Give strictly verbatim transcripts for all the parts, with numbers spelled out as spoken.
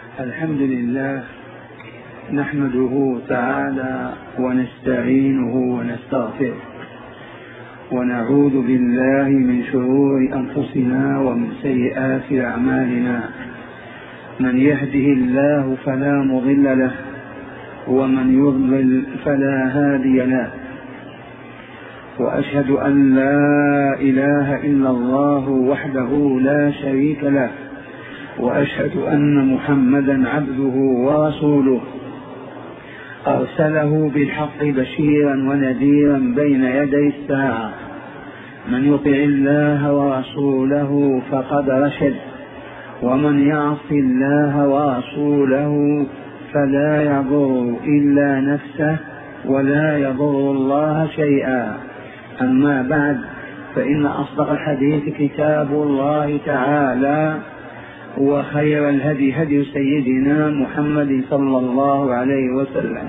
الحمد لله نحمده تعالى ونستعينه ونستغفره ونعوذ بالله من شرور أنفسنا ومن سيئات أعمالنا. من يهده الله فلا مضل له ومن يضلل فلا هادي له، وأشهد أن لا إله إلا الله وحده لا شريك له، وأشهد أن محمدا عبده ورسوله أرسله بالحق بشيرا ونذيرا بين يدي الساعة. من يطع الله ورسوله فقد رشد، ومن يعص الله ورسوله فلا يضر إلا نفسه ولا يضر الله شيئا. أما بعد، فإن أصدق الحديث كتاب الله تعالى، وخير الهدي هدي سيدنا محمد صلى الله عليه وسلم،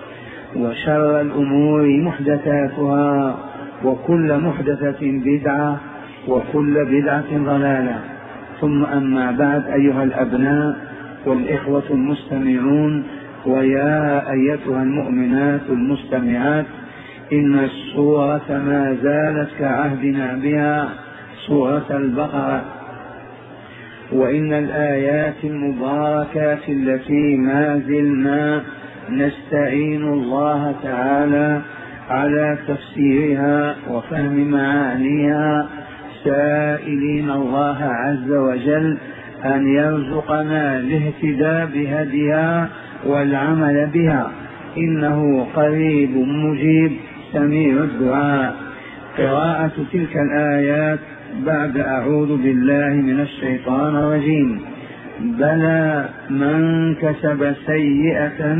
وشر الأمور محدثاتها، وكل محدثة بدعة، وكل بدعة ضلالة. ثم أما بعد، أيها الأبناء والإخوة المستمعون، ويا أيتها المؤمنات المستمعات، إن السورة ما زالت كعهدنا بها، سورة البقرة، وإن الآيات المباركات التي ما زلنا نستعين الله تعالى على تفسيرها وفهم معانيها، سائلين الله عز وجل أن يرزقنا الاهتداء بهديها والعمل بها، إنه قريب مجيب سميع الدعاء. قراءة تلك الآيات بعد أعوذ بالله من الشيطان الرجيم. بلى من كسب سيئة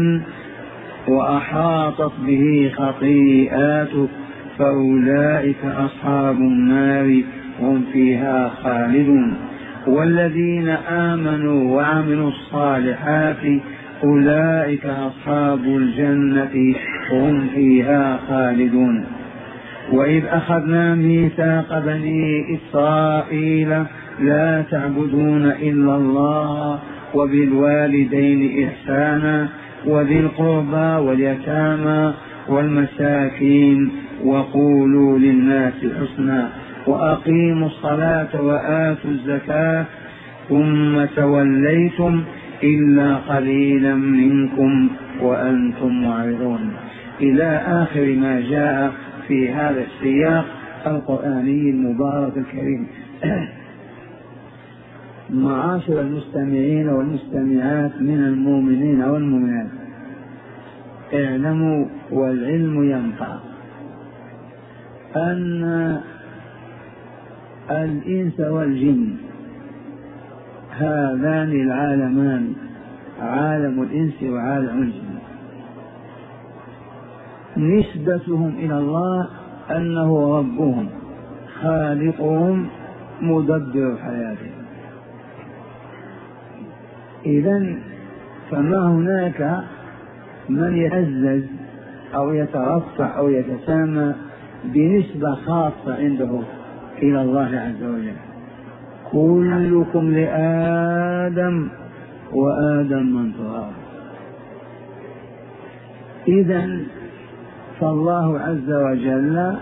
وأحاطت به خطيئاته فأولئك أصحاب النار هم فيها خالدون، والذين آمنوا وعملوا الصالحات أولئك أصحاب الجنة هم فيها خالدون. وإذ أخذنا ميثاق بني إسرائيل لا تعبدون إلا الله وبالوالدين إحسانا وذي القربى واليتامى والمساكين وقولوا للناس حسنا وأقيموا الصلاة وآتوا الزكاة ثم توليتم إلا قليلا منكم وأنتم معرضون، إلى آخر ما جاء في هذا السياق القرآني المبارك الكريم. معاشر المستمعين والمستمعات من المؤمنين والمؤمنات، اعلموا والعلم ينفع أن الإنس والجن هذان العالمان، عالم الإنس وعالم الجن، نسبتهم إلى الله أنه ربهم خالقهم مدبر حياتهم. إذن فما هناك من يتعزز أو يترفع أو يتسامى بنسبة خاصة عنده إلى الله عز وجل. كلكم لآدم وآدم من تراب. إذن فالله عز وجل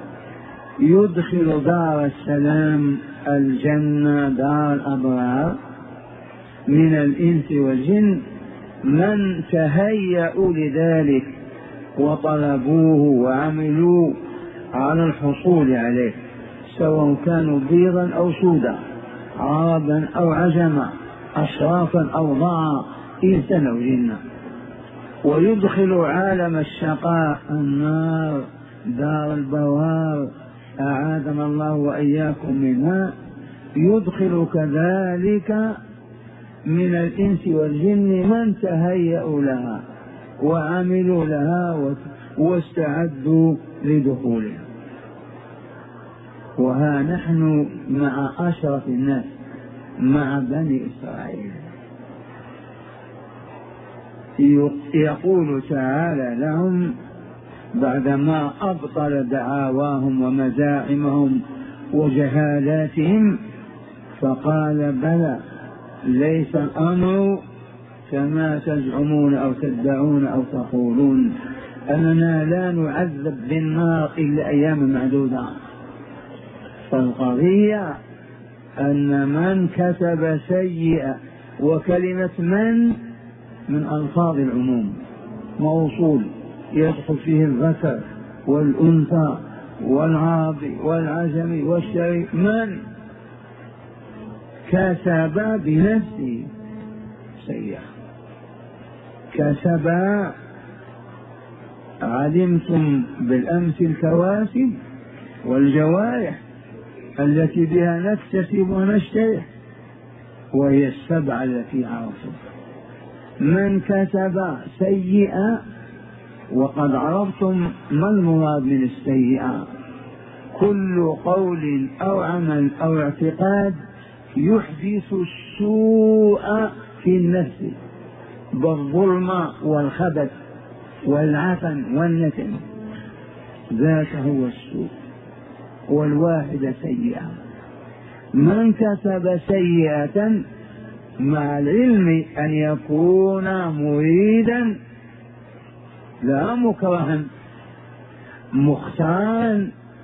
يدخل دار السلام الجنة، دار الأبرار، من الإنس والجن من تهيأوا لذلك وطلبوه وعملوا على الحصول عليه، سواء كانوا بيضا أو سودا، عربا أو عجما، أشرافا أو ضعا، إنسا أو جنا. ويدخل عالم الشقاء النار، دار البوار، أعاذنا الله وإياكم منها، يدخل كذلك من الإنس والجن من تهيأوا لها وعملوا لها واستعدوا لدخولها. وها نحن مع أشرف الناس، مع بني إسرائيل. يقول تعالى لهم بعدما أبطل دعاواهم ومزاعمهم وجهالاتهم، فقال بلى ليس الأمر كما تزعمون أو تدعون أو تقولون أننا لا نعذب بالنار إلا أيام معدودة. فالقضية أن من كسب سيئة، وكلمة من من ألفاظ العموم، موصول يدخل فيه الذكر والأنثى والعربي والعجمي والشريف. من كسب بنفسه سيئة، كسب. علمتم بالأمس الكواسب والجوارح التي بها نكتسب ونشتري، وهي السبعة التي عرفتم. من كسب سيئة، وقد عرفتم ما المراد من السيئة: كل قول أو عمل أو اعتقاد يحدث السوء في النفس بالظلم والخبث والعفن والنتن، ذاك هو السوء، والواحدة سيئة. من كسب سيئة مع العلم أن يكون مريدا لا مكرها، مختارا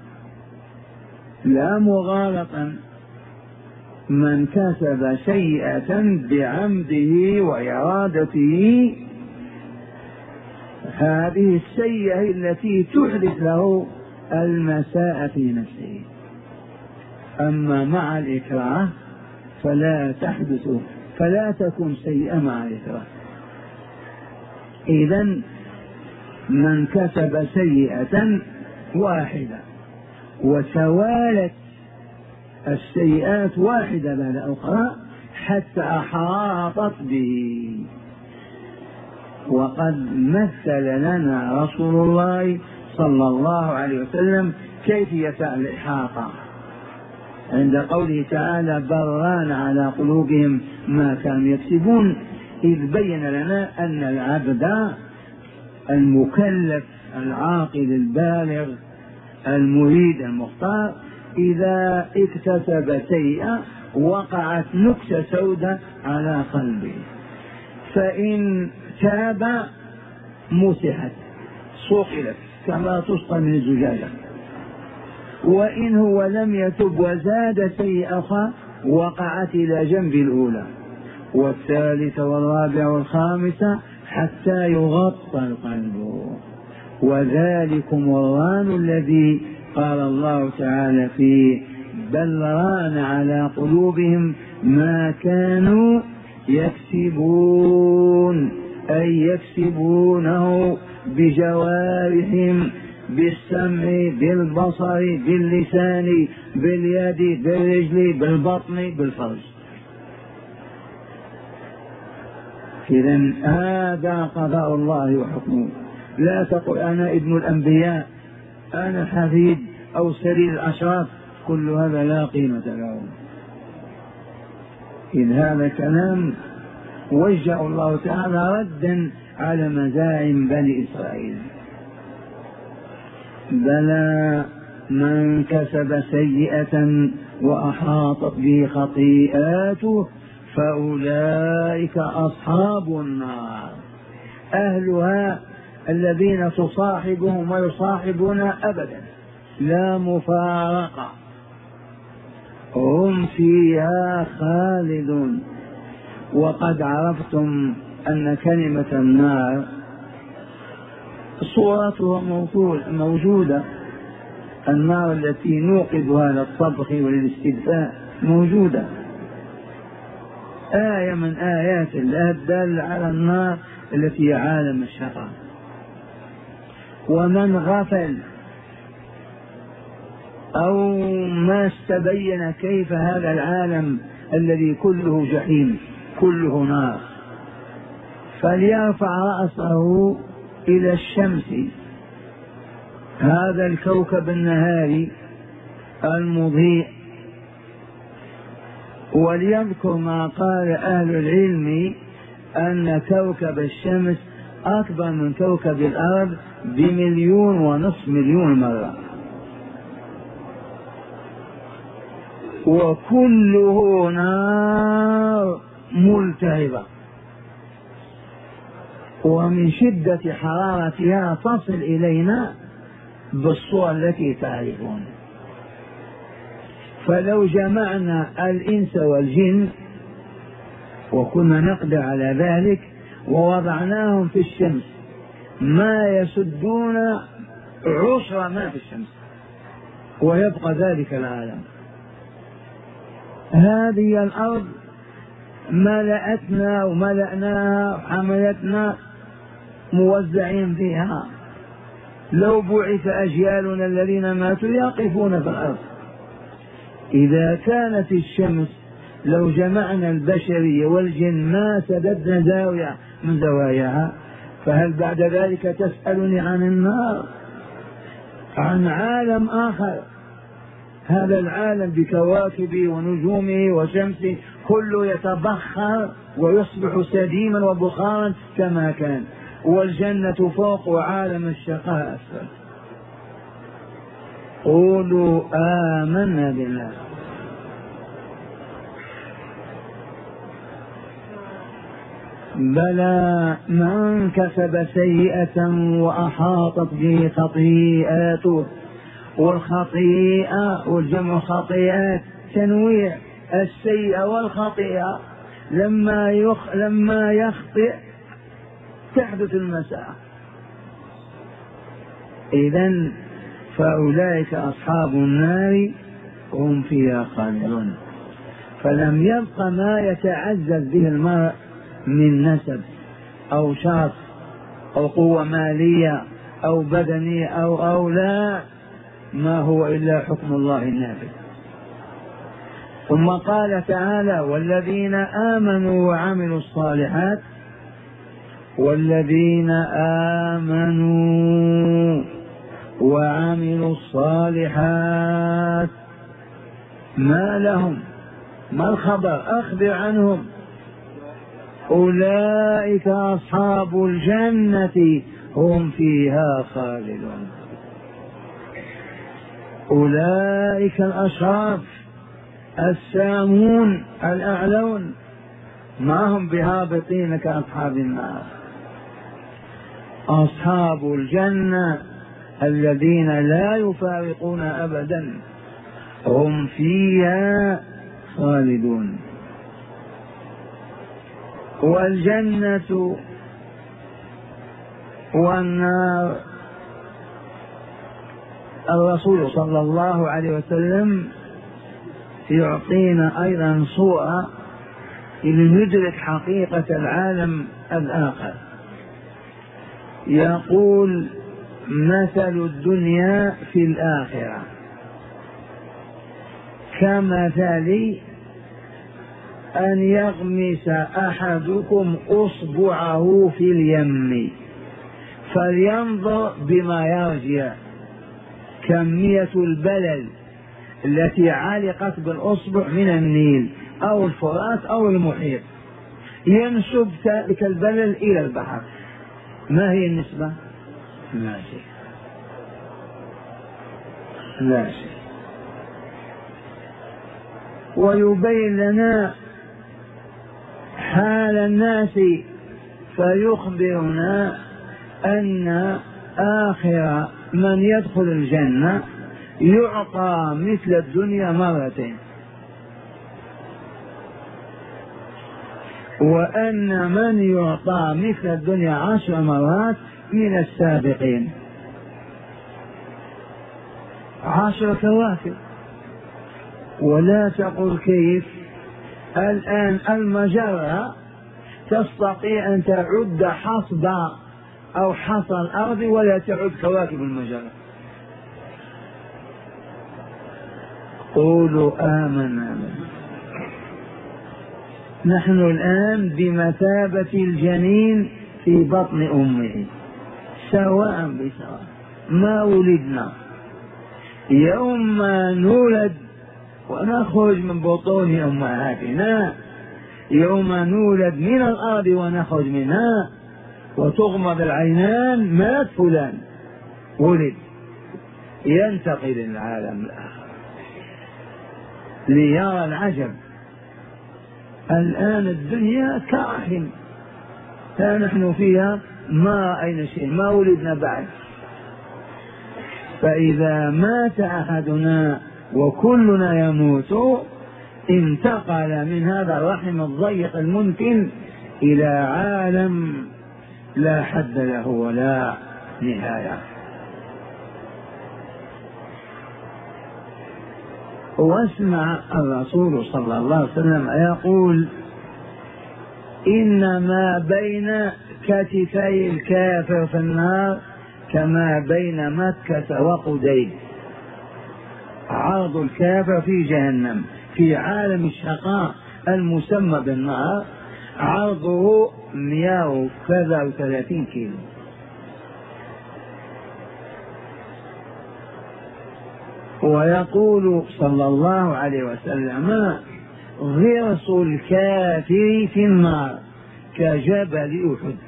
لا مغالطا، من كسب سيئة بعمده وإرادته، هذه السيئة التي تحدث له المساء في نفسه. أما مع الإكراه فلا تحدث، فلا تكون سيئة مع الإكراه. إذن من كسب سيئة واحدة وتوالت السيئات واحدة بعد أخرى حتى أحاطت به. وقد مثل لنا رسول الله صلى الله عليه وسلم كيفية الإحاطة عند قوله تعالى: بران على قلوبهم ما كانوا يكسبون، إذ بين لنا أن العبد المكلف العاقل البالغ المريد المختار إذا اكتسب سيئة وقعت نكتة سوداء على قلبه، فإن تاب مسحت صقلت كما تسقى من الزجاجة، وإن هو لم يتب وزاد سيئة وقعت إلى جنب الأولى والثالثة والرابعة والخامسة حتى يغطى القلب. وذلكم الران الذي قال الله تعالى فيه: بل ران على قلوبهم ما كانوا يكسبون، أي يكسبونه بجوارحهم، بالسمع بالبصر باللسان باليد بالرجل بالبطن بالفرج. إذن هذا قضاء الله وحكمه. لا تقل أنا ابن الأنبياء، أنا حفيد أو سرير الأشراف، كل هذا لا قيمة له. إذ هذا كلام وجه الله تعالى ردا على مزاعم بني إسرائيل. بلى من كسب سيئة وأحاطت به خطيئاته فأولئك أصحاب النار، أهلها الذين تصاحبهم ويصاحبون أبدا لا مفارقة، هم فيها خالدون. وقد عرفتم أن كلمة النار صورتها موجودة، النار التي نوقدها للطبخ وللاستدفاء موجودة، آية من آيات الله الدالة على النار التي هي عالم الشقاء. ومن غفل أو ما استبين كيف هذا العالم الذي كله جحيم كله نار فليرفع رأسه إلى الشمس، هذا الكوكب النهاري المضيء، وليذكر ما قال أهل العلم أن كوكب الشمس أكبر من كوكب الأرض بمليون ونصف مليون مرة، وكله نار ملتهبة ومن شدة حرارتها تصل إلينا بالصور التي تعرفون. فلو جمعنا الإنس والجن وكنا نقدر على ذلك ووضعناهم في الشمس ما يسدون عشر ما في الشمس ويبقى ذلك العالم. هذه الأرض ملأتنا وملأناها وحملتنا موزعين فيها. لو بعث أجيالنا الذين ماتوا يقفون في الأرض. إذا كانت الشمس لو جمعنا البشرية والجن ما سددنا زاوية من زواياها، فهل بعد ذلك تسألني عن النار، عن عالم آخر؟ هذا العالم بكواكبه ونجومه وشمسه كله يتبخر ويصبح سديما وبخارا كما كان، والجنة فوق وعالم الشقاء أسفل. قولوا آمنا بالله. بلى من كسب سيئة وأحاطت به خطيئاته، والخطيئة والجمع خطيئات تنويع، السيئة والخطيئة لما يخ لما يخطئ تحدث المساء. إذن فأولئك أصحاب النار هم فيها خالدون. فلم يبق ما يتعزز به المرء من نسب أو شرف أو قوة مالية أو بدنية أو أو لا، ما هو إلا حكم الله النافذ. ثم قال تعالى: والذين آمنوا وعملوا الصالحات. والذين آمنوا وعملوا الصالحات ما لهم؟ ما الخبر؟ أخبر عنهم. أولئك أصحاب الجنة هم فيها خالدون. أولئك الأشراف السامون الأعلون ما هم بهابطين كأصحاب النار. أصحاب الجنة الذين لا يفارقون أبدا هم فيها خالدون. والجنة والنار الرسول صلى الله عليه وسلم يعطينا أيضا صورة لندرك حقيقة العالم الآخر. يقول: مثل الدنيا في الآخرة كمثل أن يغمس أحدكم أصبعه في اليم فلينظر بما يرجع. كمية البلل التي علقت بالأصبع من النيل أو الفرات أو المحيط ينسب ذلك البلل إلى البحر، ما هي النسبة؟ لا شيء لا شيء. ويبين لنا حال الناس فيخبرنا أن آخر من يدخل الجنة يعطى مثل الدنيا مرتين، وأن من يعطى مثل الدنيا عشر مرات من السابقين. عشر كواكب. ولا تقل كيف. الآن المجرة تستطيع أن تعد حصد أو حصى الأرض ولا تعد كواكب المجرة. قولوا آمنا. نحن الآن بمثابة الجنين في بطن أمه سواء بسواء، ما ولدنا. يوم ما نولد ونخرج من بطون أمهاتنا، يوم نولد من الأرض ونخرج منها وتغمض العينان مات فلان ولد، ينتقل للعالم الآخر ليرى العجب. الآن الدنيا كرحم ها نحن فيها ما رأينا شيء، ما ولدنا بعد. فإذا مات أحدنا وكلنا يموت انتقل من هذا الرحم الضيق الممكن إلى عالم لا حد له ولا نهاية. واسمع الرسول صلى الله عليه وسلم يقول: إن ما بين كتفي الكافر في النار كما بين مكة وقديد. عرض الكافر في جهنم في عالم الشقاء المسمى بالنار عرضه مئة وكذا وثلاثين كيلو. ويقول صلى الله عليه وسلم: غرس الكافر في النار كجبل أحد.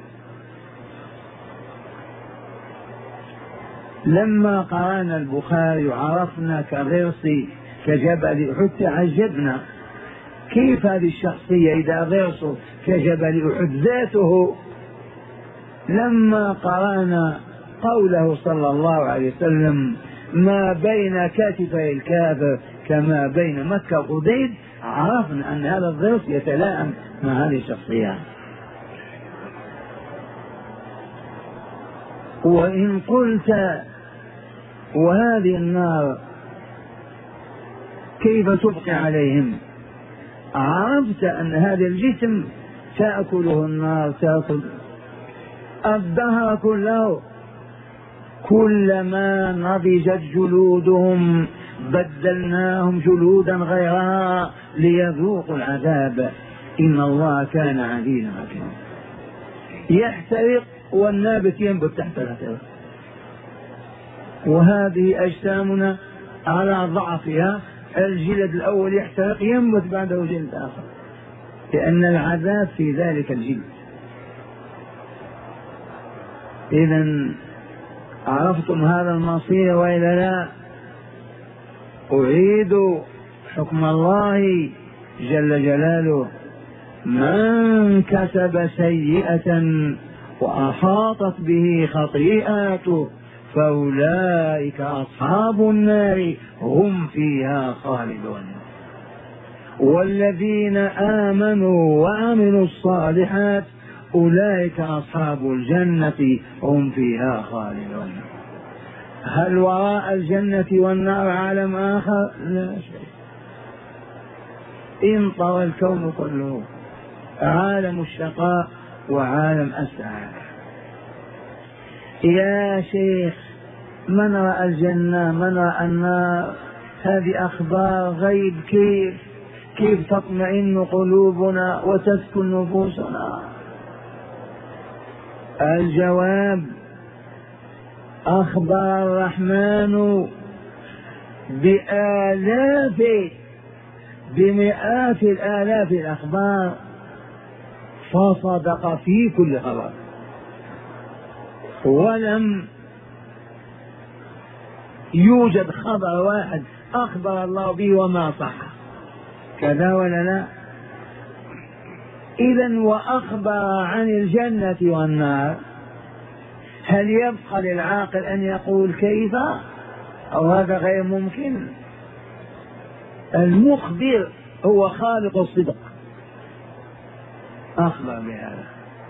لما قرانا البخاري عرفنا كغرس كجبل أحد تعجبنا، كيف هذه الشخصية إذا غرسه كجبل أحد ذاته؟ لما قرانا قوله صلى الله عليه وسلم: ما بين كتفي الكافر كما بين مكة وقديد، عرفنا أن هذا الغرس يتلائم مع هذه الشخصية. وإن قلت: وهذه النار كيف تبقي عليهم؟ عرفت أن هذا الجسم تأكله النار، تأكل الدهر كله. كلما نضجت جلودهم بدلناهم جلودا غيرها ليذوقوا العذاب إن الله كان عزيزا حكيما. يحترق والنابت ينبت تحت الاحتراق. وهذه أجسامنا على ضعفها، الجلد الأول يحترق ينبت بعده جلد آخر، لأن العذاب في ذلك الجلد. إذن عرفتم هذا المصير وإلا لا؟ أعيد حكم الله جل جلاله: من كسب سيئة وأحاطت به خطيئاته فأولئك أصحاب النار هم فيها خالدون. والذين آمنوا وعملوا الصالحات أولئك أصحاب الجنة هم فيها خالدون. هل وراء الجنة والنار عالم آخر؟ لا شيء. انطوى الكون كله عالم الشقاء وعالم السعادة. يا شيخ، من رأى الجنة من رأى النار؟ هذه أخبار غيب. كيف كيف تطمئن قلوبنا وتسكن نفوسنا؟ الجواب: أخبر الرحمن بآلاف بمئات الآلاف الأخبار فصدق في كل خبر، ولم يوجد خبر واحد أخبر الله به وما صح. كذا ولا لا؟ إذن وأخبر عن الجنة والنار، هل يبقى للعاقل أن يقول كيف؟ أو هذا غير ممكن. المخبر هو خالق الصدق، أخبر بهذا.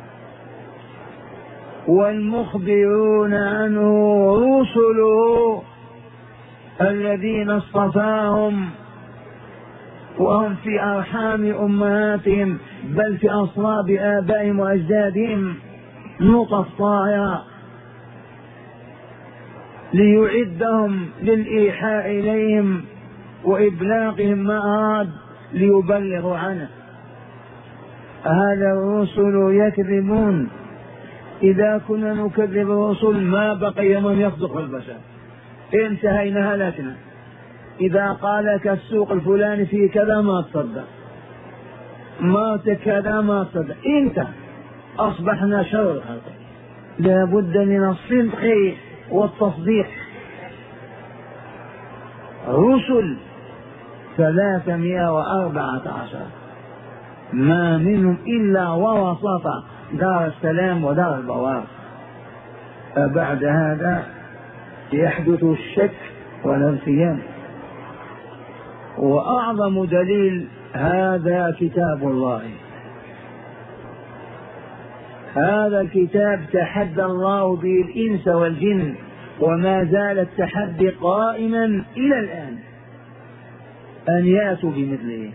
والمخبرون عنه رسله الذين اصطفاهم وهم في أرحام أمهاتهم بل في أصلاب آبائهم وأجدادهم نطف طائرة ليعدهم للإيحاء إليهم وإبلاغهم ما أراد ليبلغوا عنه. هذا الرسل يكذبون. إذا كنا نكذب الرسل ما بقي من يصدق البشر، انتهينا هلكنا. إذا قال لك السوق الفلاني فيه كذا ما تصدق، ما كذا ما تصدق، انت أصبحنا شر الخلق. لا بد من الصدق والتصديق. رسل ثلاثمائة وأربعة عشر ما منهم إلا ووسط دار السلام ودار البوار بعد هذا يحدث الشك والارتياب. وأعظم دليل هذا كتاب الله. هذا الكتاب تحدى الله به الإنس والجن، وما زال التحدي قائما إلى الآن أن يأتوا بمثله.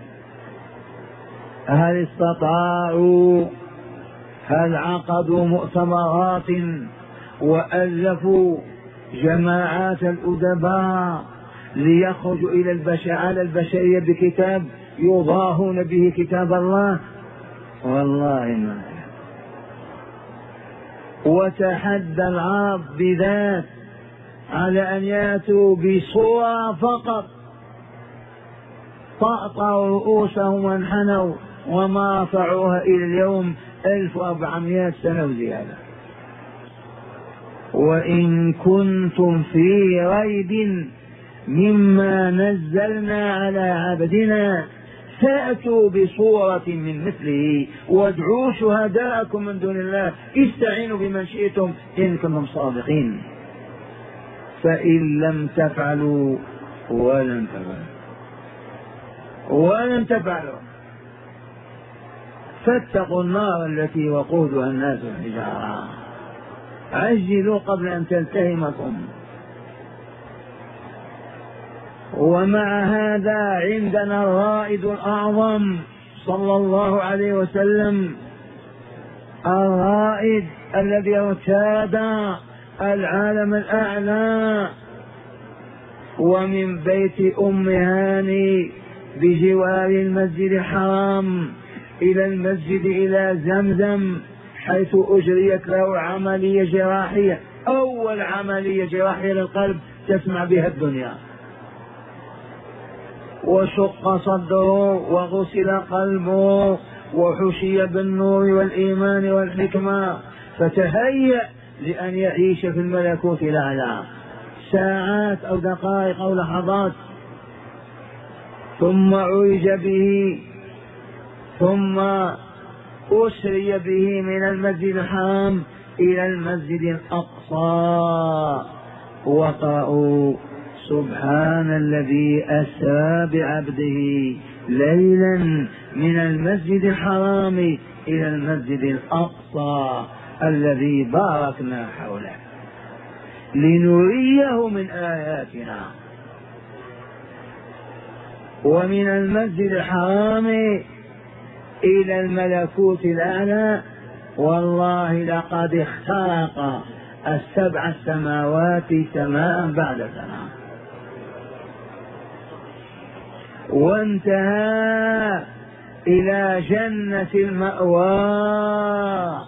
هل استطاعوا؟ هل عقدوا مؤتمرات وألفوا جماعات الأدباء ليخرجوا إلى البشر على البشرية بكتاب يضاهون به كتاب الله؟ والله ما. وتحدى العرب بذات على أن يأتوا بصورة فقط، طأطأوا رؤوسهم وانحنوا وما رفعوها إلى اليوم ألف وأربعمائة سنة وزيادة. وإن كنتم في ريب مما نزلنا على عبدنا فأتوا بصورة من مثله وادعوا شهداءكم من دون الله، استعينوا بمن شئتم إن كنتم صادقين. فإن لم تفعلوا ولن تفعلوا ولن تفعلوا فاتقوا النار التي وقودها الناس والحجارة، عجلوا قبل أن تلتهمكم. ومع هذا عندنا الرائد الأعظم صلى الله عليه وسلم، الرائد الذي ارتاد العالم الأعلى، ومن بيت أم هاني بجوار المسجد الحرام إلى المسجد إلى زمزم، حيث أجريت له عملية جراحية، أول عملية جراحية للقلب تسمع بها الدنيا، وشق صدره وغسل قلبه وحشي بالنور والإيمان والحكمة، فتهيأ لأن يعيش في الملكوت الأعلى ساعات أو دقائق أو لحظات. ثم عرج به، ثم أسري به من المسجد الحرام إلى المسجد الأقصى. وقرأوا سبحان الذي أسرى بعبده ليلا من المسجد الحرام إلى المسجد الأقصى الذي باركنا حوله لنريه من آياتنا. ومن المسجد الحرام إلى الملكوت الأعلى، والله لقد اخترق السبع السماوات سماء بعد سماء، وانتهى إلى جنة المأوى.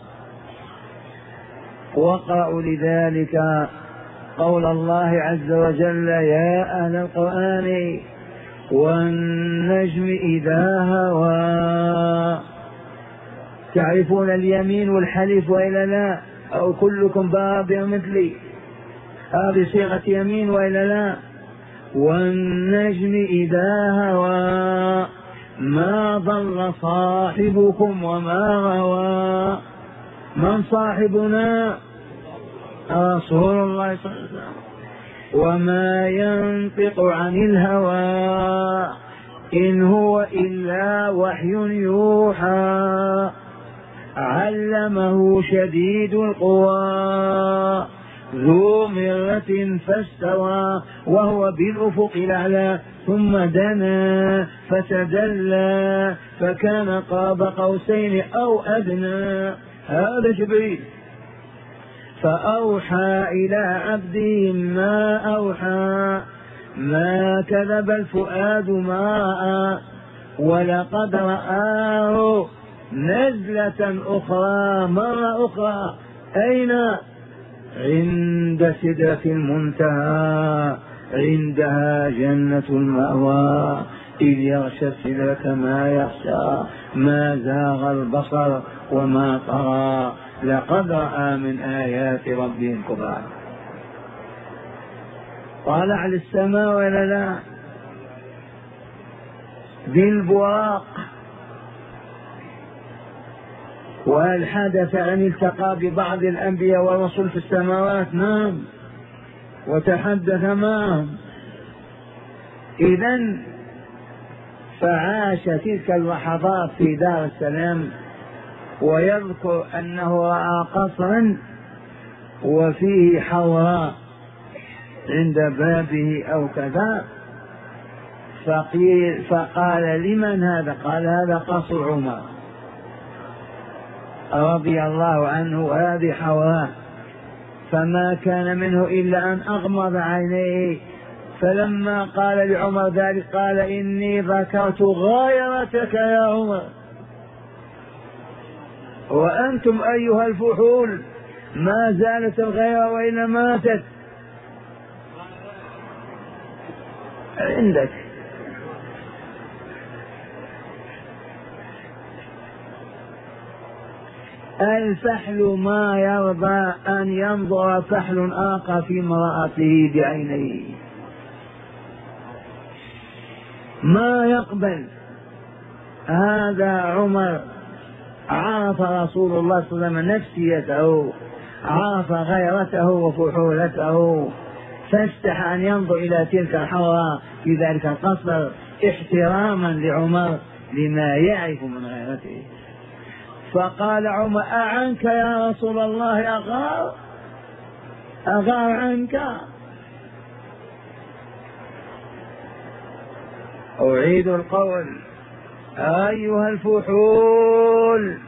وقرأوا لذلك قول الله عز وجل: يا أهل القرآن والنجم إذا هوى. تعرفون اليمين والحلف وإلا لا؟ أو كلكم باب مثلي؟ هذه صيغة يمين وإلا لا؟ والنجم إذا هوى ما ضل صاحبكم وما غوى. من صاحبنا؟ رسول الله صلى الله عليه وسلم. وما ينطق عن الهوى إن هو إلا وحي يوحى. علمه شديد القوى ذو مرة فاستوى وهو بالأفق الأعلى ثم دنا فتدلى فكان قاب قوسين أو أدنى. هذا جبريل. فأوحى إلى عبده ما أوحى ما كذب الفؤاد ما رأى ولقد رآه نزلة أخرى مرة أخرى. أين؟ عند سدرة المنتهى عندها جنة المأوى إذ يغشى السدرة ما يغشى ما زاغ البصر وما طغى لقد رأى من آيات ربه الكبرى. طالع للسماء ولا لا؟ بالبراق وهل حدث أن التقى ببعض الأنبياء والرسل في السماوات؟ نعم، وتحدث معهم. إذن فعاش تلك اللحظات في دار السلام، ويذكر أنه رأى قصرا وفيه حوراء عند بابه أو كذا، فقيل فقال لمن هذا؟ قال هذا قصر عمر رضي الله عنه، هذه حوراء. فما كان منه إلا أن أغمض عينيه، فلما قال لعمر ذلك قال إني ذكرت غايرتك يا عمر، وأنتم أيها الفحول ما زالت الغيرة وإلا ماتت عندك. الفحل ما يرضى أن ينظر فحل آخر في امرأته بعينيه، ما يقبل. هذا عمر عرف رسول الله صلى الله عليه وسلم نفسيته، عرف غيرته وفحولته، فاستحى أن ينظر إلى تلك الحوراء في ذلك القصر احتراما لعمر لما يعرف من غيرته. فقال عمر أعنك يا رسول الله أغار أغار عنك؟ أعيد القول أيها الفحول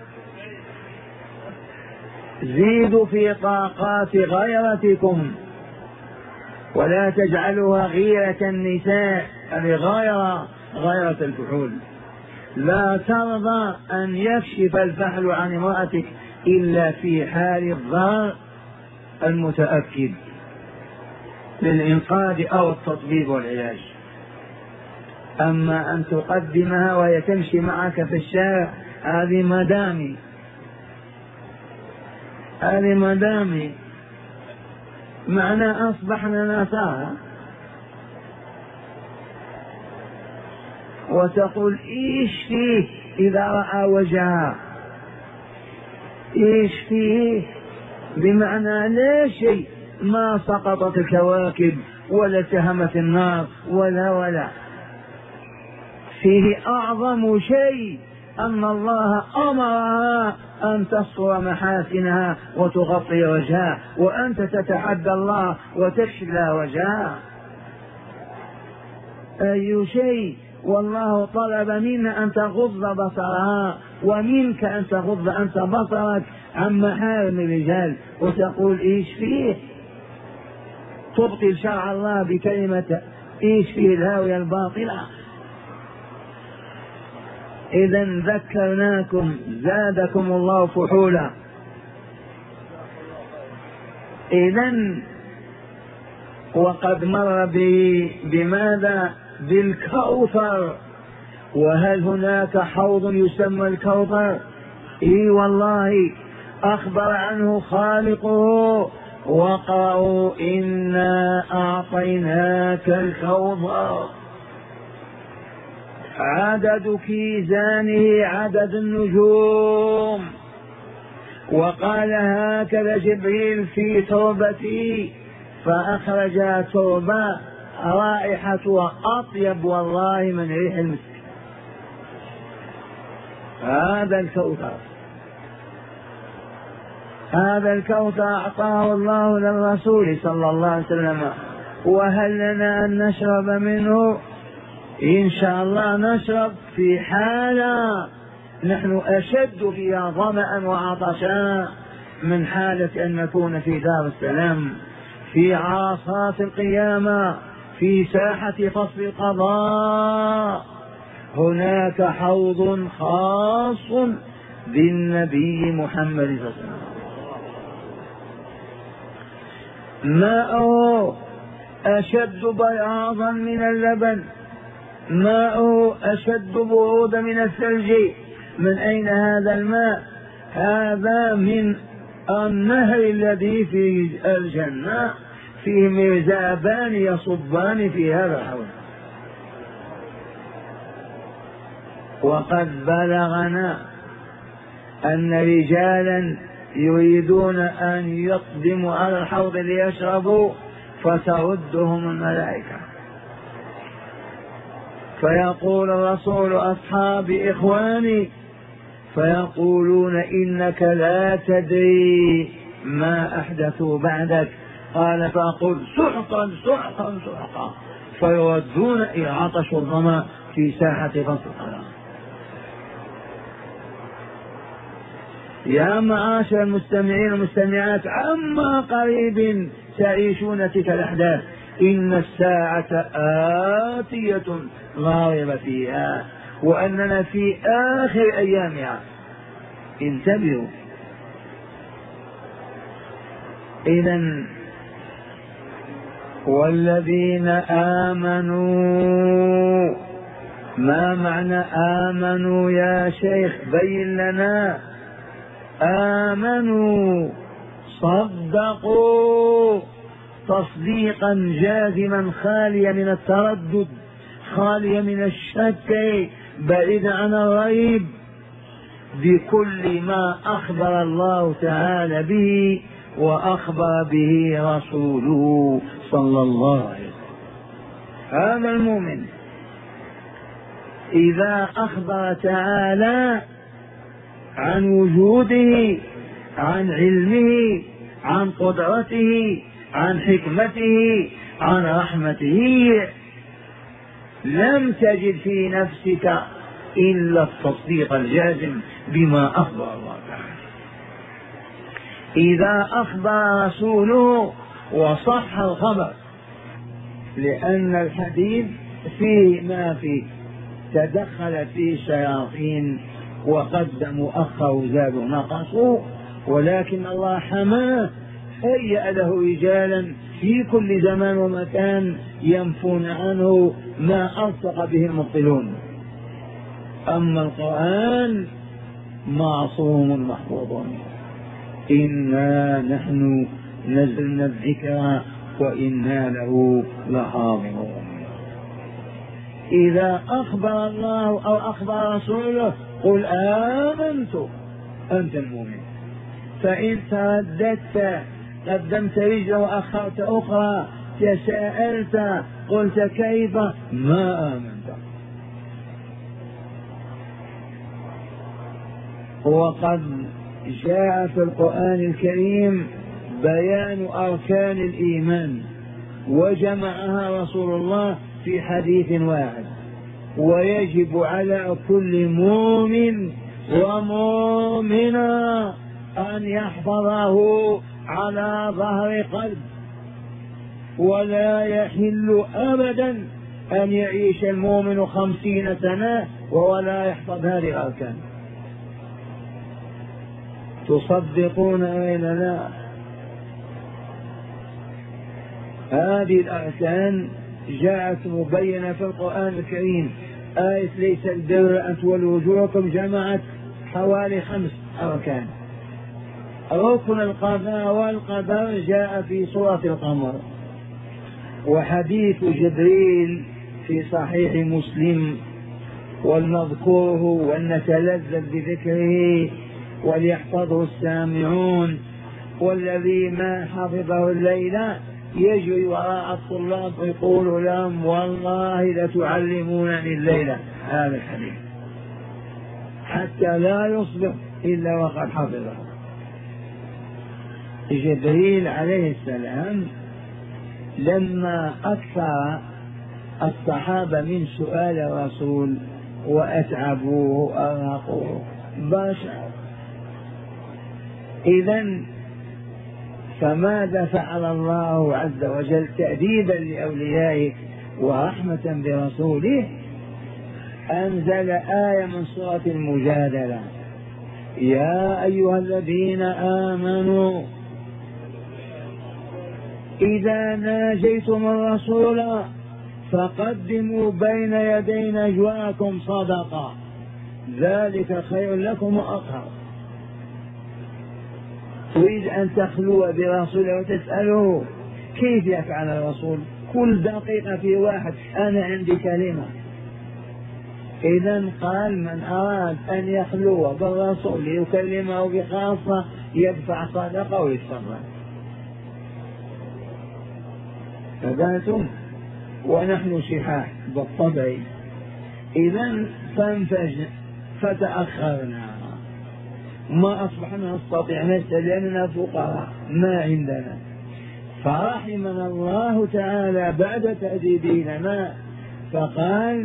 زيدوا في طاقات غيرتكم ولا تجعلوها غيرة النساء، الغيرة غيرة الفحول. لا ترضى أن يكشف الفحل عن امرأتك إلا في حال الضرر المتأكد للإنقاذ أو التطبيب والعلاج. أما أن تقدمها وهي تمشي معك في الشارع هذه مدامي، هذه مدامي معنى أصبحنا نساها، وتقول إيش فيه إذا رأى وجهها، إيش فيه بمعنى لا شيء، ما سقطت الكواكب ولا تهمت النار ولا ولا فيه أعظم شيء أن الله أمرها أن تصور محاسنها وتغطي وجهها، وأنت تتحدى الله وتكشف لها وجهها. أي شيء؟ والله طلب منا أن تغض بصرها، ومنك أن تغض أنت بصرك عن محارم الرجال، وتقول إيش فيه؟ تبطل شرع الله بكلمة إيش فيه الهاوية الباطلة. إذا ذكرناكم زادكم الله فحولا. إذا وقد مر به بماذا؟ بالكوثر. وهل هناك حوض يسمى الكوثر؟ اي والله، اخبر عنه خالقه وقرأوا إنا أعطيناك الكوثر، عدد كيزانه عدد النجوم. وقال هكذا جبريل في تربتي فأخرج تربة رائحتها أطيب والله من ريح المسك. هذا الكوثر، هذا الكوثر أعطاه الله للرسول صلى الله عليه وسلم. وهل لنا أن نشرب منه؟ إن شاء الله نشرب في حالة نحن أشد فيها ظمأ وعطشا من حالة أن نكون في دار السلام، في عرصات القيامة، في ساحة فصل القضاء. هناك حوض خاص بالنبي محمد صلى الله عليه وسلم، ماءه أشد بياضا من اللبن، ماءه أشد برودا من الثلج. من أين هذا الماء؟ هذا من النهر الذي في الجنة، فيه مرزابان يصبان في هذا الحوض. وقد بلغنا أن رجالا يريدون أن يقدموا على الحوض ليشربوا فتردهم الملائكة، فيقول الرسول أصحابي إخواني، فيقولون إنك لا تدري ما أحدثوا بعدك، قال فأقول سحقا سحقا سحقا، فيردون إلى عطش الظمأ في ساحة فصل القضاء. يا معاشر المستمعين والمستمعات، عما قريب تعيشون تلك الأحداث، إن الساعة آتية لا ريب فيها، وأننا في آخر أيامها، انتبهوا. إذن والذين آمنوا، ما معنى آمنوا يا شيخ؟ بين لنا. آمنوا صدقوا تصديقا جازما خاليا من التردد، خاليا من الشك، بعيد عن الريب، بكل ما أخبر الله تعالى به وأخبر به رسوله صلى الله عليه وسلم. هذا المؤمن إذا أخبر تعالى عن وجوده، عن علمه، عن قدرته، عن حكمته، عن رحمته، لم تجد في نفسك إلا التصديق الجازم بما أخبر الله تعالى. إذا أخبر رسوله وصح الخبر، لأن الحديث فيه ما فيه، تدخل فيه شياطين وقدموا أخه زادوا نقصوا، ولكن الله حماه، هيأ له رجالا في كل زمان ومكان ينفون عنه ما ألصق به المبطلون. أما القرآن معصوم محفوظ، إنا نحن نزلنا الذكر وإنا له لحافظون. إذا أخبر الله أو أخبر رسوله قل آمنت، أنت المؤمن. فإن ترددت، قدمت رجل وأخرت أخرى، تساءلت، قلت كيف، ما آمنت. وقد جاء في القرآن الكريم بيان أركان الإيمان وجمعها رسول الله في حديث واحد، ويجب على كل مؤمن ومؤمنة أن يحفظه على ظهر قلب، ولا يحل أبدا أن يعيش المؤمن خمسين سنة ولا يحفظ هذه الأركان. تصدقون أين لا؟ هذه الأركان جاءت مبينة في القرآن الكريم. آية ليس البر أن تولوا وجوهكم جمعت حوالي خمس أركان. ركن القضاء والقدر جاء في سورة القمر، وحديث جبريل في صحيح مسلم، ولنذكره ولنتلذذ بذكره وليحفظه السامعون، والذي ما حفظه الليلة يجري وراء الطلاب ويقول لهم والله لتعلمونني الليلة هذا الحديث، حتى لا يصبح إلا وقد حفظه. جبريل عليه السلام لما أكثر الصحابة من سؤال الرسول وأتعبوه وأرهقوه بشر، إذن فماذا فعل الله عز وجل تأديبا لأوليائه ورحمة برسوله؟ أنزل آية من سورة المجادلة: يا أيها الذين آمنوا إذا ناجيتم الرسول فقدموا بين يدي نجواكم صدقة ذلك خير لكم وأطهر. تريد أن تخلو برسوله وتسأله كيف يفعل الرسول؟ كل دقيقة في واحد أنا عندي كلمة، إذا قال من أراد أن يخلو بالرسول يكلمه بخاصة يدفع صدقة ويتصرف. فذاتم ونحن شحاح بالطبع. إذا فانفج فتأخرنا، ما أصبحنا نستطيع نسأل لأننا فقراء ما عندنا. فرحمنا الله تعالى بعد تأديبه لنا فقال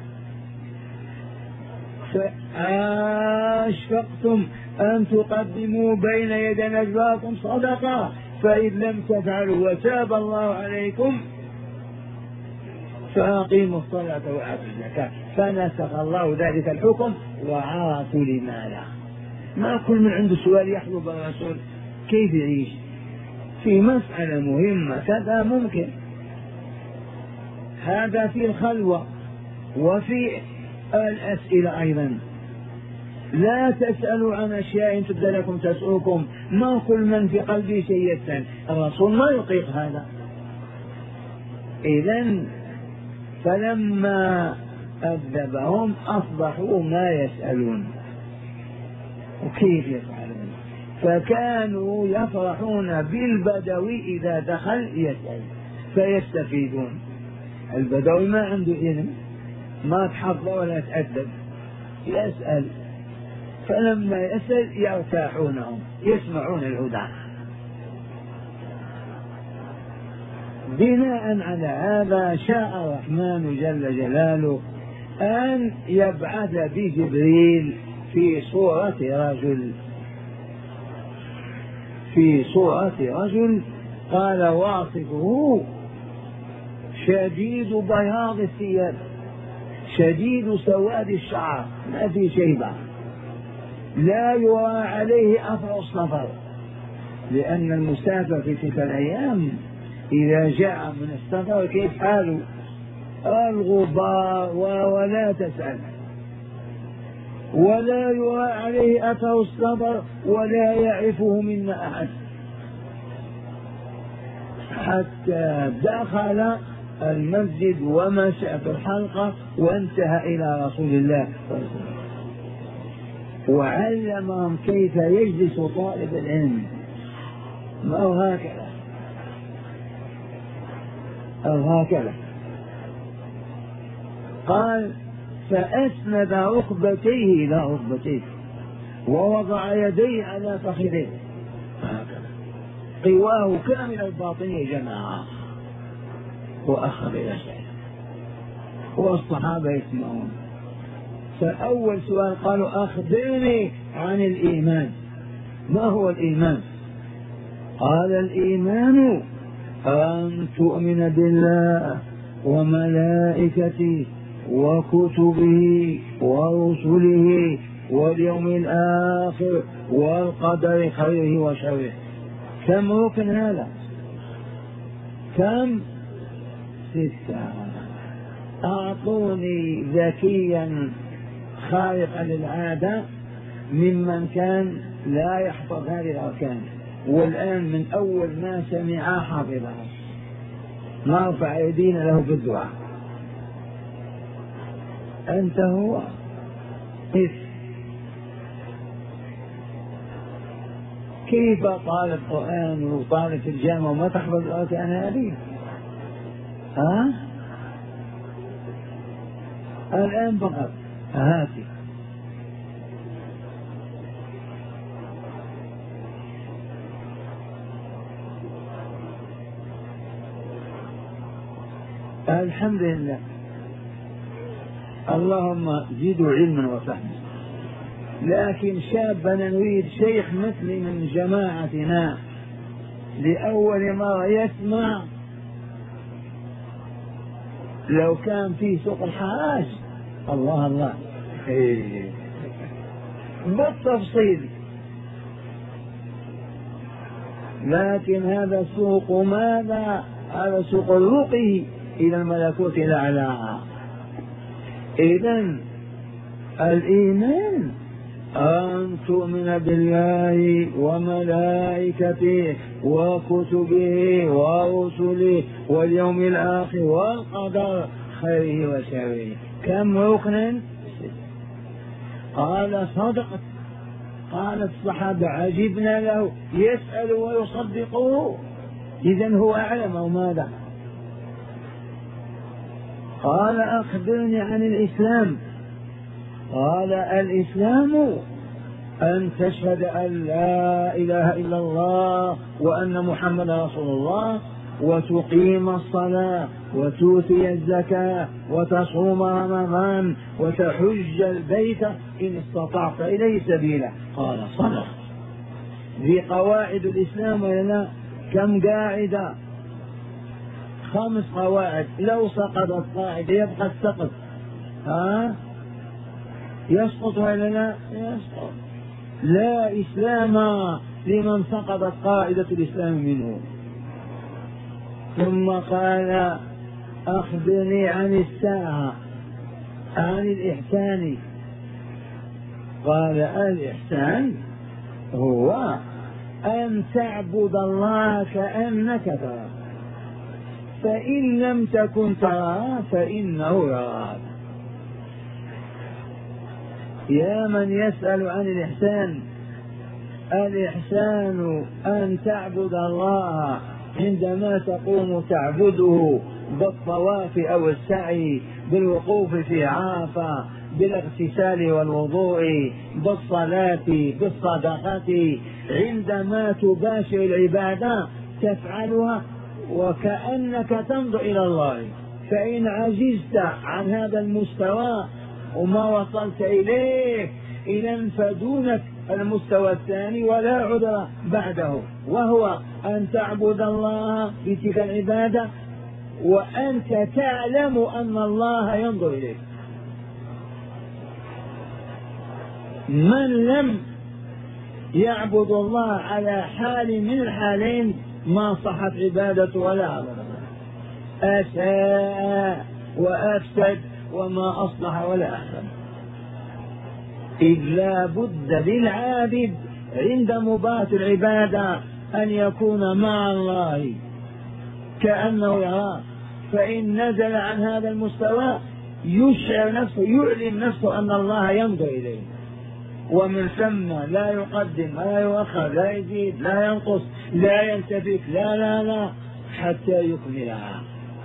فأشفقتم أن تقدموا بين يدي نجواكم صدقة فإن لم تفعلوا وتاب الله عليكم فأقيموا الصلاة وآتوا الزكاة. فنسخ الله ذلك الحكم وعرفوا لماذا. ما كل من عنده سؤال يحلو بالرسول كيف يعيش في مسألة مهمة كذا ممكن. هذا في الخلوة وفي الأسئلة أيضا. لا تسألوا عن أشياء تبدأ لكم تسؤلكم. ما كل من في قلبه شيء يسأل، الرسول ما يطيق هذا. إذن فلما أذبهم أصبحوا ما يسألون. وكيف يفعلون؟ فكانوا يفرحون بالبدوي إذا دخل يسأل فيستفيدون. البدوي ما عنده علم، ما تحفظ ولا تأدب، يسأل، فلما يسأل يرتاحونهم يسمعون الهدى. بناء على هذا شاء الرحمن جل جلاله أن يبعث بجبريل في صورة رجل في صورة رجل قال واصفه شديد بياض الثياب شديد سواد الشعر ما في شيبة، لا يرى عليه أثر السفر، لأن المسافر في تلك الأيام إذا جاء من السفر كيف حاله؟ الغبار ولا تسأل، ولا يرى عليه أثر السفر ولا يعرفه منا أحد، حتى دخل المسجد ومشى في الحلقة وانتهى إلى رسول الله وعلمهم كيف يجلس طالب العلم. ما هو هكذا أو هكذا. قال فأسند ركبتيه إلى ركبتيه ووضع يديه على فخذيه هكذا، قواه كامل الباطنية جماعة، وأخذ إلى شيء والصحابة يسمعون. فأول سؤال قالوا أخبرني عن الإيمان. ما هو الإيمان؟ قال الإيمان أن تؤمن بالله وملائكته وكتبه ورسله واليوم الآخر والقدر خيره وشره. كم ركن هذا؟ كم؟ ستة. أعطوني ذكيا خارقا للعادة ممن كان لا يحفظ هذه الأركان والآن من أول ما سمع حافظها. نرفع أيدينا له بالدعاء. أنت هو كيف كيف طالب قرآن وطالب في الجامعة وما تحفظ الأركان هذه؟ ها؟ الآن فقط هاتي. الحمد لله. اللهم زدوا علما وفهما. لكن شابنا نريد شيخ مثلي من جماعتنا لأول مرة يسمع، لو كان في سوق الحراج الله الله بالتفصيل، لكن هذا سوق ماذا؟ هذا سوق الرقي إلى الملكوت الأعلى. إذن الإيمان أن تؤمن بالله وملائكته وكتبه ورسله واليوم الآخر والقدر خيره وشره. كم ركن؟ قال صدقت. قال الصحابة عجبنا له يسأل ويصدقه، إذن هو أعلم أو ماذا؟ قال أخبرني عن الإسلام. قال الإسلام أن تشهد أن لا إله إلا الله وأن محمد رسول الله، وتقيم الصلاة، وتؤتي الزكاة، وتصوم رمضان، وتحج البيت إن استطعت إليه سبيلا. قال صدق. ذي قواعد الإسلام ولا كم قاعدة؟ خمس قواعد. لو سقطت قاعدة يبقى السقط. ها يسقط ولا لا؟ يسقط. لا إسلام لمن سقطت قاعدة الإسلام منه. ثم قال أخبرني عن الساعة، عن الإحسان. قال الإحسان هو أن تعبد الله كأنك تراه، فإن لم تكن تراه فإنه يراك. يا من يسأل عن الإحسان، الإحسان أن تعبد الله عندما تقوم تعبده بالطواف أو السعي، بالوقوف في عرفة، بالاغتسال والوضوء، بالصلاة، بالصدقة. عندما تباشر العبادة تفعلها وكأنك تنظر إلى الله. فإن عجزت عن هذا المستوى وما وصلت إليه إذن فدونك المستوى الثاني ولا عذر بعده، وهو أن تعبد الله بتلك العبادة وأنت تعلم أن الله ينظر إليك. من لم يعبد الله على حال من الحالين ما صحت عبادته ولا عبادته، أساء وأفسد وما أصلح ولا أحسن. إذ لا بد للعابد عند مباشرة العبادة أن يكون مع الله كأنه يراه، فإن نزل عن هذا المستوى يشعر نفسه، يعلم نفسه أن الله ينظر إليه، ومن ثم لا يقدم لا يؤخر، لا يزيد لا ينقص، لا يلتفت، لا لا لا حتى يكملها.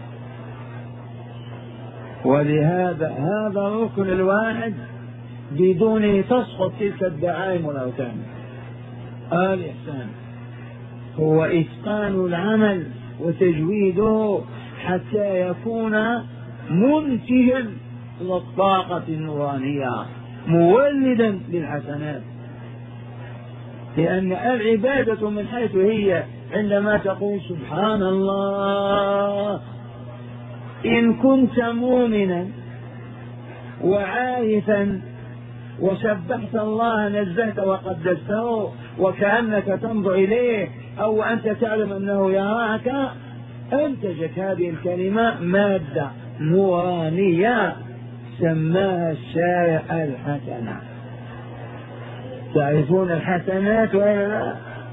ولهذا هذا الركن الواحد بدونه تسقط تلك الدعائم والأوثان. الإحسان هو إتقان العمل وتجويده حتى يكون منتجا للطاقة النورانية مولدا للحسنات. لأن العبادة من حيث هي عندما تقول سبحان الله، إن كنت مؤمنا وعارفا وسبحت الله نزهت وقدسته وكأنك تنظر إليه أو أنت تعلم أنه يراك، أنتجت هذه الكلمة مادة نورانية سماها الشارع الحسنة. تعرفون الحسنات ولا لا؟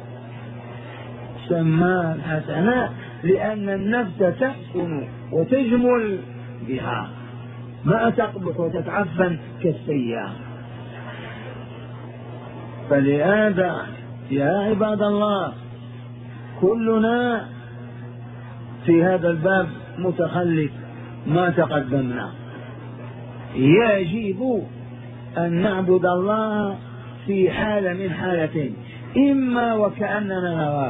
سماها الحسنات لأن النفس تحسن وتجمل بها، ما تقبح وتتعفن كالسيئة. فلهذا يا عباد الله كلنا في هذا الباب متخلف ما تقدمنا. يجب أن نعبد الله في حالة من حالتين، إما وكأننا نراه،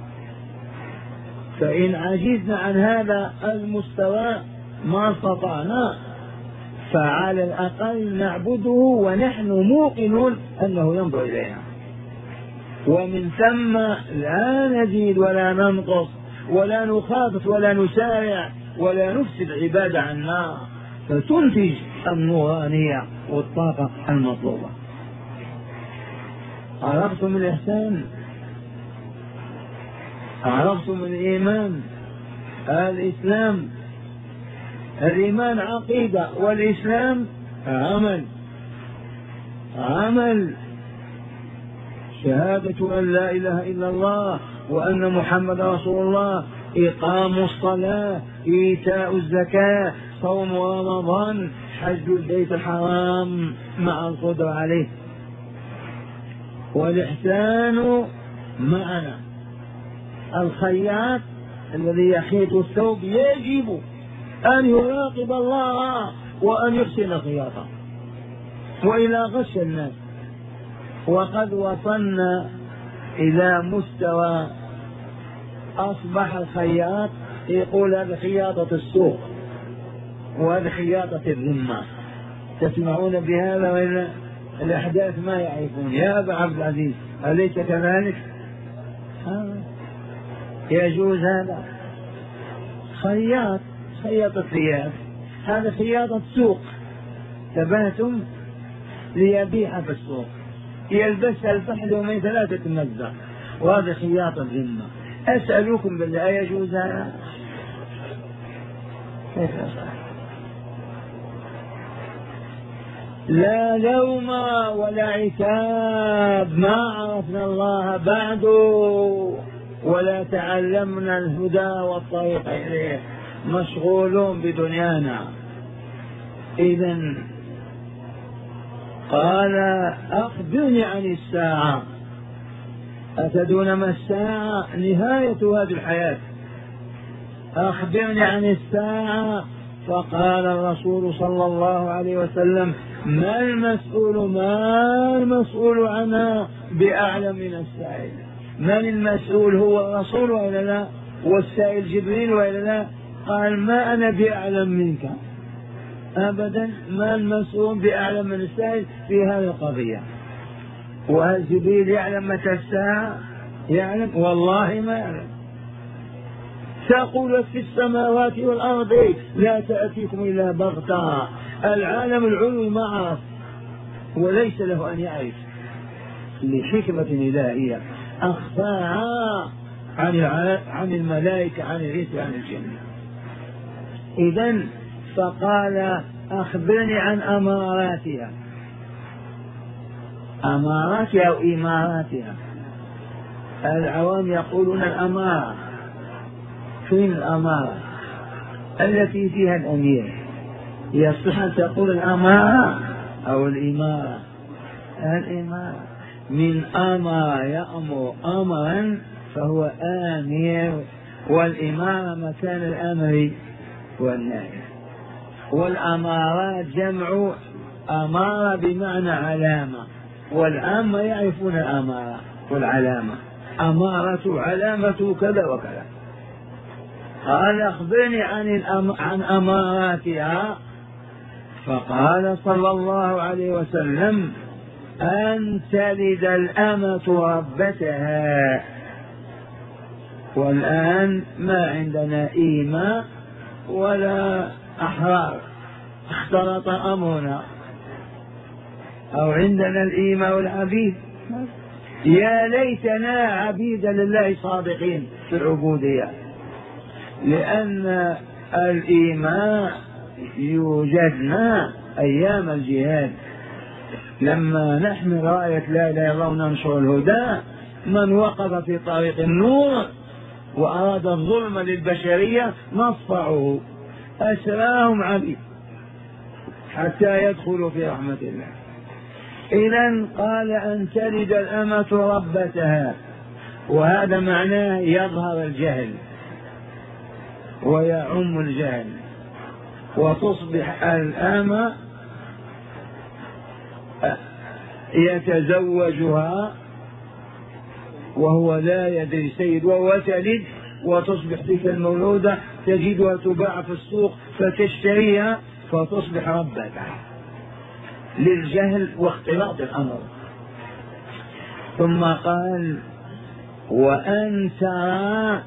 فإن عجزنا عن هذا المستوى ما استطعنا فعلى الأقل نعبده ونحن موقنون أنه ينظر إلينا، ومن ثم لا نزيد ولا ننقص ولا نخافت ولا نسارع ولا نفسد العبادة عنا، فتنتج النورانية والطاقة المطلوبة. عرفتم الإحسان؟ عرفتم الإيمان؟ الإسلام، الإيمان عقيدة والإسلام عمل. عمل شهادة أن لا إله إلا الله وأن محمد رسول الله إقام الصلاة، إيتاء الزكاة، صوم رمضان، حج البيت الحرام مع القدرة عليه. والإحسان معنا. الخياط الذي يخيط الثوب يجب أن يراقب الله وأن يحسن الخياطة وإلى غش الناس. وقد وصلنا إلى مستوى أصبح الخياط يقول هذه خياطة السوق وهذه خياطة الذمة. تسمعون بهذا وإلا الأحداث ما يعرفون؟ يا أبا عبد العزيز أليس كذلك؟ يجوز هذا؟ خياط خياط الثياب، هذا خياطة سوق، تبهتم، ليبيع في السوق، يلبسها الفحل ومن ثلاثة مزق، وهذا خياطة ذمة. أسألكم بالله يجوز هذا؟ كيف يصح؟ لا لوم ولا عتاب، ما عرفنا الله بعد ولا تعلمنا الهدى والطريق إليه، مشغولون بدنيانا. إذن قال أخبرني عن الساعة، أتدون ما الساعة؟ نهاية هذه الحياة. أخبرني عن الساعة. فقال الرسول صلى الله عليه وسلم ما المسؤول ما المسؤول عنها بأعلم من السائل. من المسؤول؟ هو الرسول وإلا لا؟ والسائل جبريل وإلا لا؟ قال ما أنا بأعلم منك أبدا، ما المسؤول بأعلم من السائل في هذه القضية. وهل جبريل يعلم متى الساعة؟ يعلم؟ والله ما يعلم. تقول في السماوات والأرض لا تأتيكم إلا بغتة. العالم العلوي ما عرف وليس له أن يعرف لحكمة إلهية أخفاها عن عن الملائكة عن الإنس عن الجن. إذن فقال أخبرني عن أماراتها، أماراتها أو إماراتها. العوام يقولون الأمارة. فين الأمارة التي فيها الأمير؟ يصح أن تقول الأمارة أو الإمارة؟ الإمارة من أمر يأمر أمرا فهو آمر، والإمارة مكان الأمر والنهي. والأمارات جمع أمارة بمعنى علامة، والعامة يعرفون الأمارة والعلامة. أمارة علامة كذا وكذا. قال أخبرني عن الأم... عن أماراتها. فقال صلى الله عليه وسلم أن تلد الأمة ربتها. والآن ما عندنا إيماء ولا أحرار، اختلط أمرنا، أو عندنا الإيماء والعبيد. يا ليتنا عبيدا لله صادقين في العبودية، لأن الإيماء يوجدنا أيام الجهاد لما نحمل راية لا إله إلا الله وننشر الهدى. من وقف في طريق النور وأراد الظلم للبشرية نصفعه، أسراهم عبيد حتى يدخلوا في رحمة الله. إذن قال أن تلد الأمة ربتها، وهذا معناه يظهر الجهل ويعم الجهل، وتصبح الأمة يتزوجها وهو لا يدري سيد، وهو تلد وتصبح تلك المولودة تجدها تباع في السوق فتشتريها فتصبح ربتها للجهل واختلاط الأمر. ثم قال وأن ترى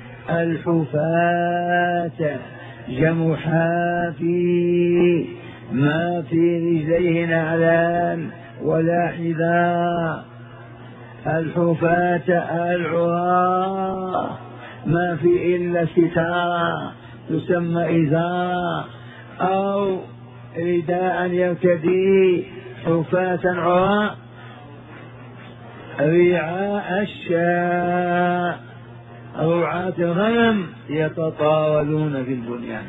الحفاة جمع حافي ما في رجليه نعلان ولا حذاء. الحفاة العراة ما في إلا ستارة تسمى إزار أو رداء يرتدي. حفاة عراة رعاء الشاء، رعاة مرعاة الغنم يتطاولون في البنيان.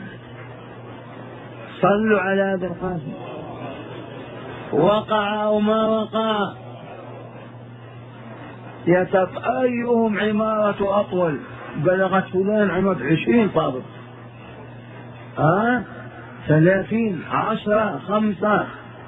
صلوا على ابي القاسم. وقع أو ما وقع يتط... أيهم عمارة أطول بلغت فلان عمر عشرين طابق، ها ثلاثين، عشرة، خمسة.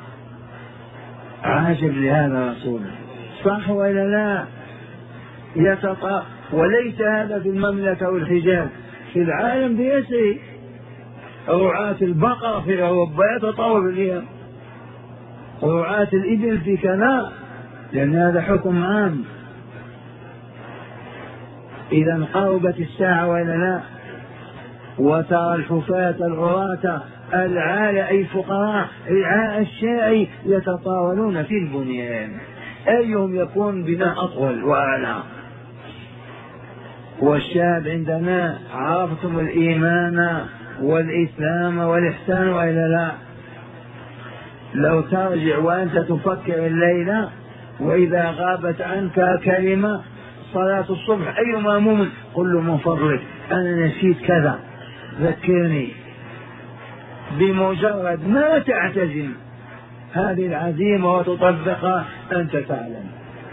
عاجب لهذا رسوله، صح ولا لا؟ يتط... وليس هذا في المملكة والحجاز، في العالم بيسري. رعاة البقر في أوروبا يتطاول اليوم، رعاة الإبل في كذا، لأن هذا حكم عام. إذا قربت الساعة ولا لا؟ وترى الحفاة العراة العالة أي فقراء رعاء الشاء يتطاولون في البنيان، أيهم يكون بناء أطول وأعلى. والشاهد عندنا عرفتم الإيمان والإسلام والإحسان وإلا لا؟ لو ترجع وأنت تفكر الليلة وإذا غابت عنك كلمة صلاة الصبح أي مأموم قل له من فضلك أنا نسيت كذا ذكرني، بمجرد ما تعتزم هذه العزيمة وتطبقها أنت تعلم.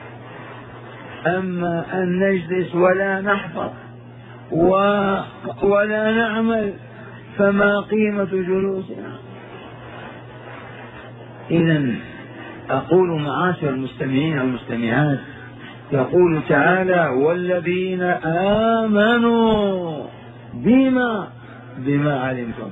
أما أن نجلس ولا نحفظ ولا نعمل فما قيمة جلوسنا؟ إذن أقول معاشر المستمعين والمستمعات، يقول تعالى والذين آمنوا بما بما علمتم.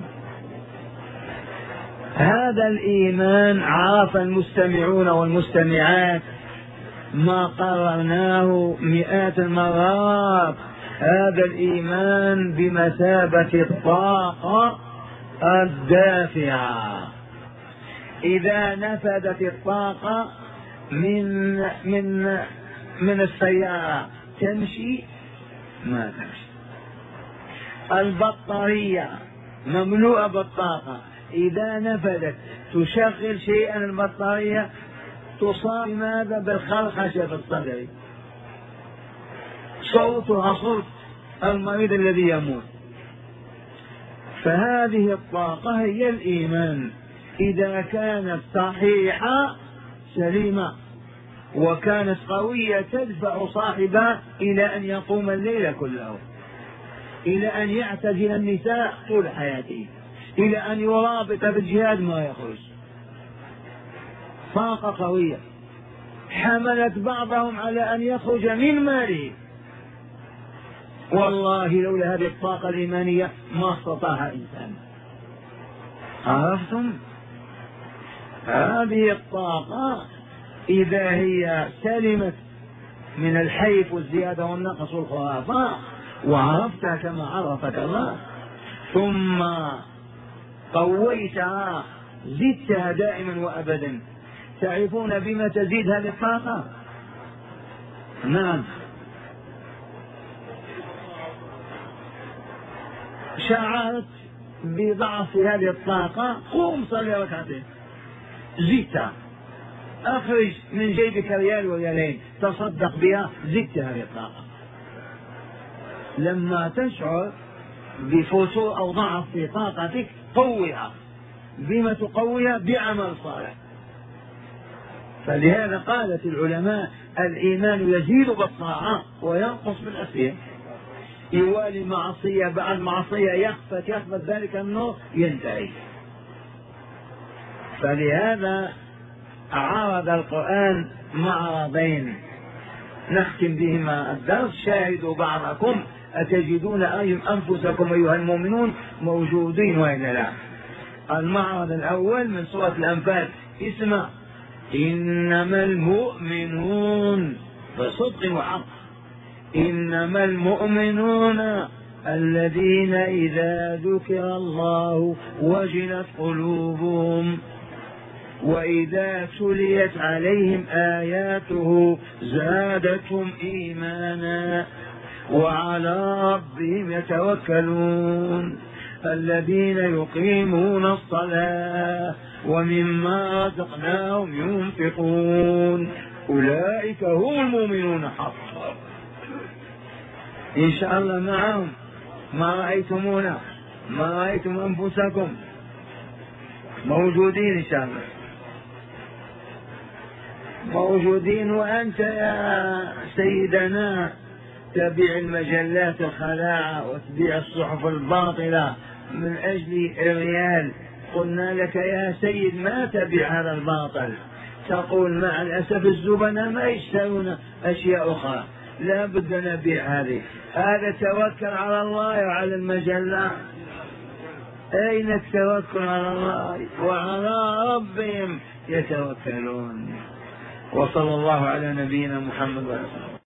هذا الإيمان عرف المستمعون والمستمعات ما قررناه مئات المرات. هذا الإيمان بمثابة الطاقة الدافعة، إذا نفدت الطاقة من من من السيارة تمشي ما تمشي. البطارية مملوءة بالطاقة، إذا نفدت تشغل شيئا البطارية تصاب ماذا؟ بالخرخشة في الصدر، صوتها صوت المريض الذي يموت. فهذه الطاقة هي الإيمان، إذا كانت صحيحة سليمة وكانت قوية تدفع صاحبها إلى أن يقوم الليل كله، إلى أن يعتزل النساء طول حياته، إلى أن يرابط بالجهاد ما يخرج. طاقة قوية حملت بعضهم على أن يخرج من ماله. والله لولا هذه الطاقة الإيمانية ما استطاع إنسان. عرفتم؟ هذه الطاقة إذا هي سلمت من الحيف والزيادة والنقص والخرافات وعرفتها كما عرفك الله ثم قويتها زدتها دائما وأبدا، تعرفون بما تزيد هذه الطاقة؟ نعم، شعرت بضعف هذه الطاقة قوم صلي ركعتين، زدتها، أخرج من جيبك ريال وريالين تصدق بها، زدت هذه الطاقة. لما تشعر بفتور أو ضعف في طاقتك قويها. بما تقويها؟ بعمل صالح. فلهذا قالت العلماء الإيمان يزيد بالطاعة وينقص بالعصية. يوالي معصية بعد معصية يخفت يخفت ذلك النور ينتهي. فلهذا عرض القرآن معرضين نختم بهما الدرس. شاهدوا بعضكم أتجدون أنفسكم أيها المؤمنون موجودين وإلا لا. المعرض الأول من سورة الأنفال، اسمع إنما المؤمنون بصدق وحق، إنما المؤمنون الذين إذا ذكر الله وجلت قلوبهم وإذا تليت عليهم آياته زادتهم إيمانا وعلى ربهم يتوكلون الذين يقيمون الصلاة ومما رزقناهم ينفقون أولئك هم المؤمنون حقا. إن شاء الله معهم. ما رأيتمونا، ما رأيتم أنفسكم موجودين إن شاء الله، موجودين. وأنت يا سيدنا تبيع المجلات الخلاعة وتبيع الصحف الباطلة من أجل الريال. قلنا لك يا سيد ما تبيع هذا الباطل، تقول مع الأسف الزبناء ما يشترون أشياء أخرى، لا بد نبيع هذه. هذا توكل على الله وعلى المجلة. أين التوكل على الله؟ وعلى ربهم يتوكلون. وصلى الله على نبينا محمد وعلى آله.